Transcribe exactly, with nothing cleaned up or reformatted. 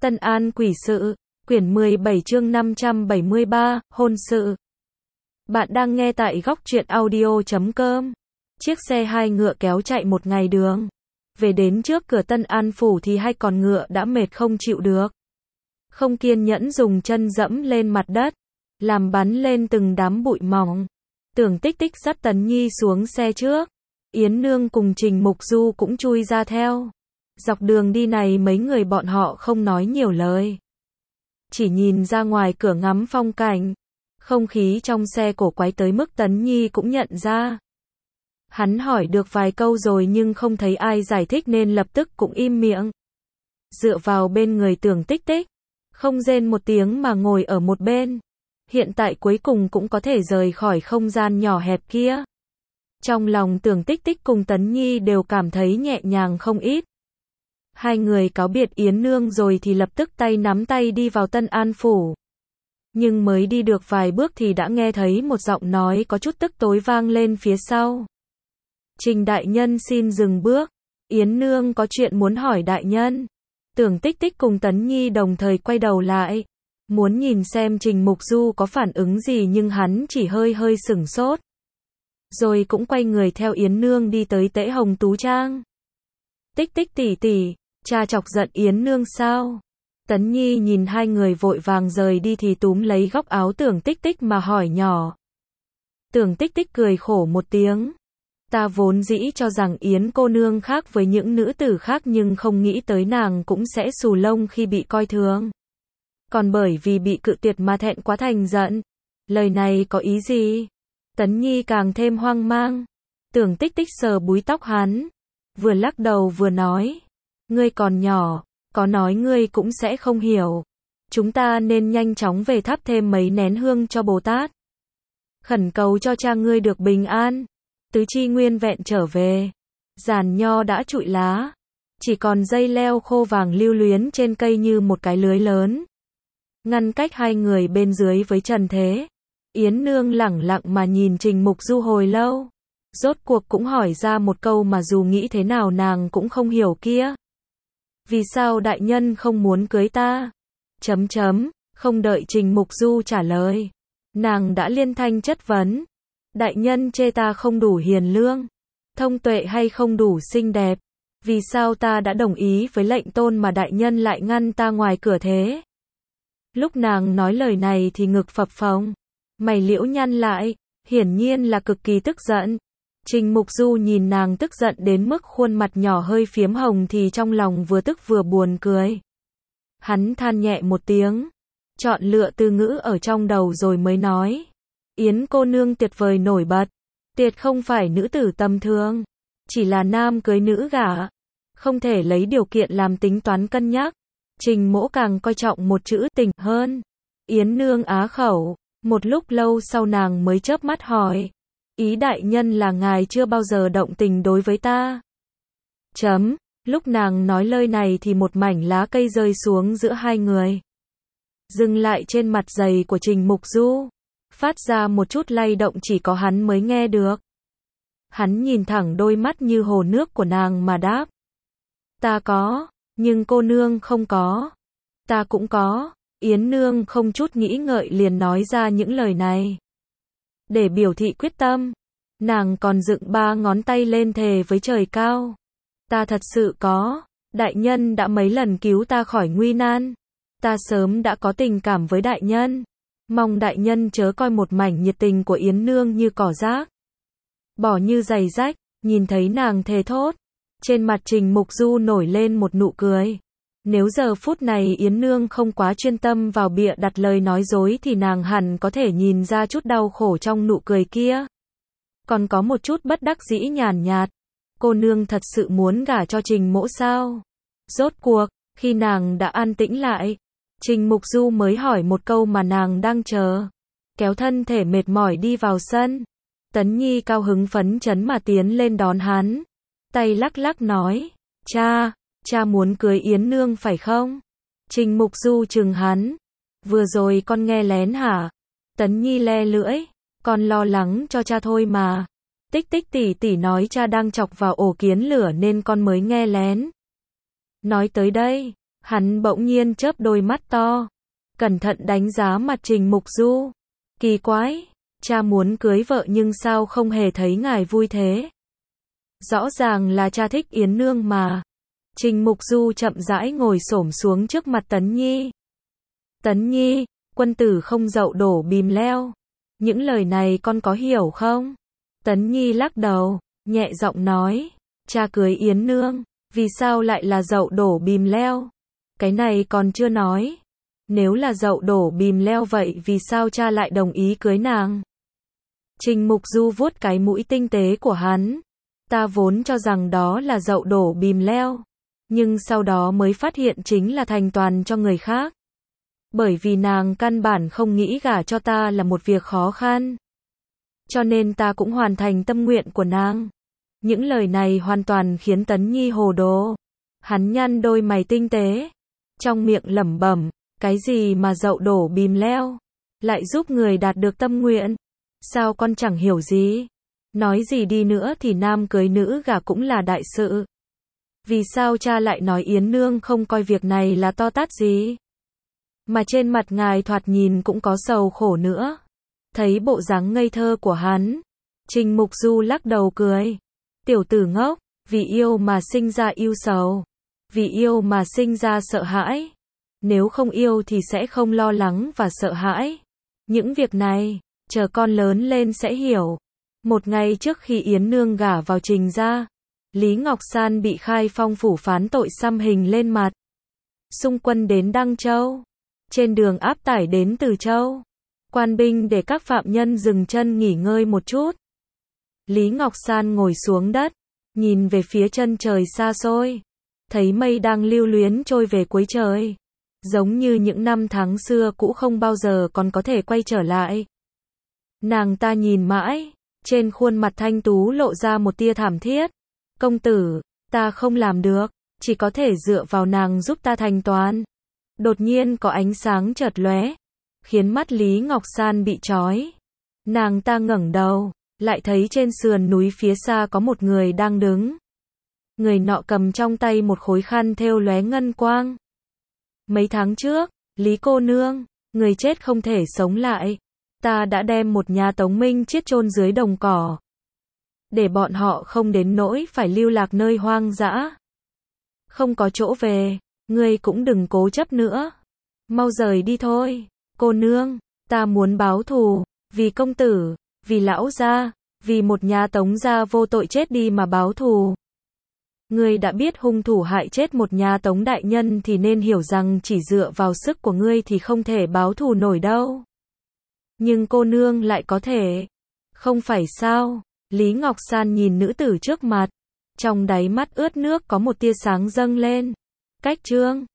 Tân An quỷ sự, quyển mười bảy chương năm trăm bảy mươi ba, hôn sự. Bạn đang nghe tại góc truyện audio chấm com. Chiếc xe hai ngựa kéo chạy một ngày đường. Về đến trước cửa Tân An phủ thì hai con ngựa đã mệt không chịu được. Không kiên nhẫn dùng chân dẫm lên mặt đất, làm bắn lên từng đám bụi mỏng. Tưởng Tích Tích dắt Tấn Nhi xuống xe trước. Yến Nương cùng Trình Mục Du cũng chui ra theo. Dọc đường đi này mấy người bọn họ không nói nhiều lời. Chỉ nhìn ra ngoài cửa ngắm phong cảnh. Không khí trong xe cổ quái tới mức Tấn Nhi cũng nhận ra. Hắn hỏi được vài câu rồi nhưng không thấy ai giải thích nên lập tức cũng im miệng. Dựa vào bên người Tưởng Tích Tích. Không rên một tiếng mà ngồi ở một bên. Hiện tại cuối cùng cũng có thể rời khỏi không gian nhỏ hẹp kia. Trong lòng Tưởng Tích Tích cùng Tấn Nhi đều cảm thấy nhẹ nhàng không ít. Hai người cáo biệt Yến Nương rồi thì lập tức tay nắm tay đi vào Tân An phủ. Nhưng mới đi được vài bước thì đã nghe thấy một giọng nói có chút tức tối vang lên phía sau. Trình đại nhân xin dừng bước. Yến Nương có chuyện muốn hỏi đại nhân. Tưởng Tích Tích cùng Tấn Nhi đồng thời quay đầu lại. Muốn nhìn xem Trình Mục Du có phản ứng gì nhưng hắn chỉ hơi hơi sửng sốt. Rồi cũng quay người theo Yến Nương đi tới Tễ Hồng Tú Trang. Tích Tích tỷ tỷ, cha chọc giận Yến Nương sao? Tấn Nhi nhìn hai người vội vàng rời đi thì túm lấy góc áo Tưởng Tích Tích mà hỏi nhỏ. Tưởng Tích Tích cười khổ một tiếng. Ta vốn dĩ cho rằng Yến cô nương khác với những nữ tử khác nhưng không nghĩ tới nàng cũng sẽ xù lông khi bị coi thường. Còn bởi vì bị cự tuyệt mà thẹn quá thành giận. Lời này có ý gì? Tấn Nhi càng thêm hoang mang. Tưởng Tích Tích sờ búi tóc hắn. Vừa lắc đầu vừa nói. Ngươi còn nhỏ, có nói ngươi cũng sẽ không hiểu. Chúng ta nên nhanh chóng về thắp thêm mấy nén hương cho Bồ Tát. Khẩn cầu cho cha ngươi được bình an. Tứ chi nguyên vẹn trở về. Giàn nho đã trụi lá. Chỉ còn dây leo khô vàng lưu luyến trên cây như một cái lưới lớn. Ngăn cách hai người bên dưới với trần thế. Yến Nương lẳng lặng mà nhìn Trình Mục Du hồi lâu. Rốt cuộc cũng hỏi ra một câu mà dù nghĩ thế nào nàng cũng không hiểu kia. Vì sao đại nhân không muốn cưới ta? Chấm chấm, không đợi Trình Mục Du trả lời. Nàng đã liên thanh chất vấn. Đại nhân chê ta không đủ hiền lương, thông tuệ hay không đủ xinh đẹp? Vì sao ta đã đồng ý với lệnh tôn mà đại nhân lại ngăn ta ngoài cửa thế? Lúc nàng nói lời này thì ngực phập phồng. Mày liễu nhăn lại, hiển nhiên là cực kỳ tức giận. Trình Mục Du nhìn nàng tức giận đến mức khuôn mặt nhỏ hơi phiếm hồng thì trong lòng vừa tức vừa buồn cười. Hắn than nhẹ một tiếng, chọn lựa từ ngữ ở trong đầu rồi mới nói. Yến cô nương tuyệt vời nổi bật, tuyệt không phải nữ tử tầm thường, chỉ là nam cưới nữ gả, không thể lấy điều kiện làm tính toán cân nhắc. Trình Mỗ càng coi trọng một chữ tình hơn. Yến Nương á khẩu, một lúc lâu sau nàng mới chớp mắt hỏi. Ý đại nhân là ngài chưa bao giờ động tình đối với ta. Chấm, lúc nàng nói lời này thì một mảnh lá cây rơi xuống giữa hai người. Dừng lại trên mặt giày của Trình Mục Du. Phát ra một chút lay động chỉ có hắn mới nghe được. Hắn nhìn thẳng đôi mắt như hồ nước của nàng mà đáp. Ta có, nhưng cô nương không có. Ta cũng có. Yến Nương không chút nghĩ ngợi liền nói ra những lời này. Để biểu thị quyết tâm, nàng còn dựng ba ngón tay lên thề với trời cao. Ta thật sự có, đại nhân đã mấy lần cứu ta khỏi nguy nan. Ta sớm đã có tình cảm với đại nhân. Mong đại nhân chớ coi một mảnh nhiệt tình của Yến Nương như cỏ rác. Bỏ như giày rách, nhìn thấy nàng thề thốt. Trên mặt Trình Mục Du nổi lên một nụ cười. Nếu giờ phút này Yến Nương không quá chuyên tâm vào bịa đặt lời nói dối thì nàng hẳn có thể nhìn ra chút đau khổ trong nụ cười kia. Còn có một chút bất đắc dĩ nhàn nhạt. Cô nương thật sự muốn gả cho Trình Mỗ sao? Rốt cuộc, khi nàng đã an tĩnh lại, Trình Mục Du mới hỏi một câu mà nàng đang chờ. Kéo thân thể mệt mỏi đi vào sân. Tấn Nhi cao hứng phấn chấn mà tiến lên đón hắn. Tay lắc lắc nói. Cha, cha muốn cưới Yến Nương phải không? Trình Mục Du trừng hắn. Vừa rồi con nghe lén hả? Tấn Nhi le lưỡi. Con lo lắng cho cha thôi mà. Tích Tích tỷ tỷ nói cha đang chọc vào ổ kiến lửa nên con mới nghe lén. Nói tới đây, Hắn bỗng nhiên chớp đôi mắt to, cẩn thận đánh giá mặt Trình Mục Du. Kỳ quái, cha muốn cưới vợ nhưng sao không hề thấy ngài vui thế? Rõ ràng là cha thích Yến Nương mà. Trình Mục Du chậm rãi ngồi xổm xuống trước mặt Tấn Nhi. Tấn Nhi, quân tử không dậu đổ bìm leo. Những lời này con có hiểu không? Tấn Nhi lắc đầu, nhẹ giọng nói, cha cưới Yến Nương, vì sao lại là dậu đổ bìm leo? Cái này còn chưa nói. Nếu là dậu đổ bìm leo vậy vì sao cha lại đồng ý cưới nàng? Trình Mục Du vuốt cái mũi tinh tế của hắn. Ta vốn cho rằng đó là dậu đổ bìm leo, nhưng sau đó mới phát hiện chính là thành toàn cho người khác. Bởi vì nàng căn bản không nghĩ gả cho ta là một việc khó khăn. Cho nên ta cũng hoàn thành tâm nguyện của nàng. Những lời này hoàn toàn khiến Tấn Nhi hồ đồ. Hắn nhăn đôi mày tinh tế, trong miệng lẩm bẩm, cái gì mà dậu đổ bìm leo, lại giúp người đạt được tâm nguyện? Sao con chẳng hiểu gì? Nói gì đi nữa thì nam cưới nữ gả cũng là đại sự. Vì sao cha lại nói Yến Nương không coi việc này là to tát gì? Mà trên mặt ngài thoạt nhìn cũng có sầu khổ nữa. Thấy bộ dáng ngây thơ của hắn, Trình Mục Du lắc đầu cười. Tiểu tử ngốc, vì yêu mà sinh ra yêu sầu, vì yêu mà sinh ra sợ hãi. Nếu không yêu thì sẽ không lo lắng và sợ hãi. Những việc này, chờ con lớn lên sẽ hiểu. Một ngày trước khi Yến Nương gả vào Trình gia, Lý Ngọc San bị Khai Phong phủ phán tội xăm hình lên mặt. Xung quân đến Đăng Châu. Trên đường áp tải đến Từ Châu. Quan binh để các phạm nhân dừng chân nghỉ ngơi một chút. Lý Ngọc San ngồi xuống đất, nhìn về phía chân trời xa xôi. Thấy mây đang lưu luyến trôi về cuối trời. Giống như những năm tháng xưa cũ không bao giờ còn có thể quay trở lại. Nàng ta nhìn mãi, trên khuôn mặt thanh tú lộ ra một tia thảm thiết. Công tử, ta không làm được, chỉ có thể dựa vào nàng giúp ta thành toàn. Đột nhiên có ánh sáng chợt lóe, khiến mắt Lý Ngọc San bị chói. Nàng ta ngẩng đầu, lại thấy trên sườn núi phía xa có một người đang đứng. Người nọ cầm trong tay một khối khăn thêu lóe ngân quang. Mấy tháng trước, Lý cô nương, người chết không thể sống lại. Ta đã đem một nhà Tống Minh chiết chôn dưới đồng cỏ, để bọn họ không đến nỗi phải lưu lạc nơi hoang dã. Không có chỗ về, ngươi cũng đừng cố chấp nữa. Mau rời đi thôi. Cô nương, ta muốn báo thù, vì công tử, vì lão gia, vì một nhà Tống gia vô tội chết đi mà báo thù. Ngươi đã biết hung thủ hại chết một nhà Tống đại nhân thì nên hiểu rằng chỉ dựa vào sức của ngươi thì không thể báo thù nổi đâu. Nhưng cô nương lại có thể. Không phải sao? Lý Ngọc San nhìn nữ tử trước mặt. Trong đáy mắt ướt nước có một tia sáng dâng lên. Cách chương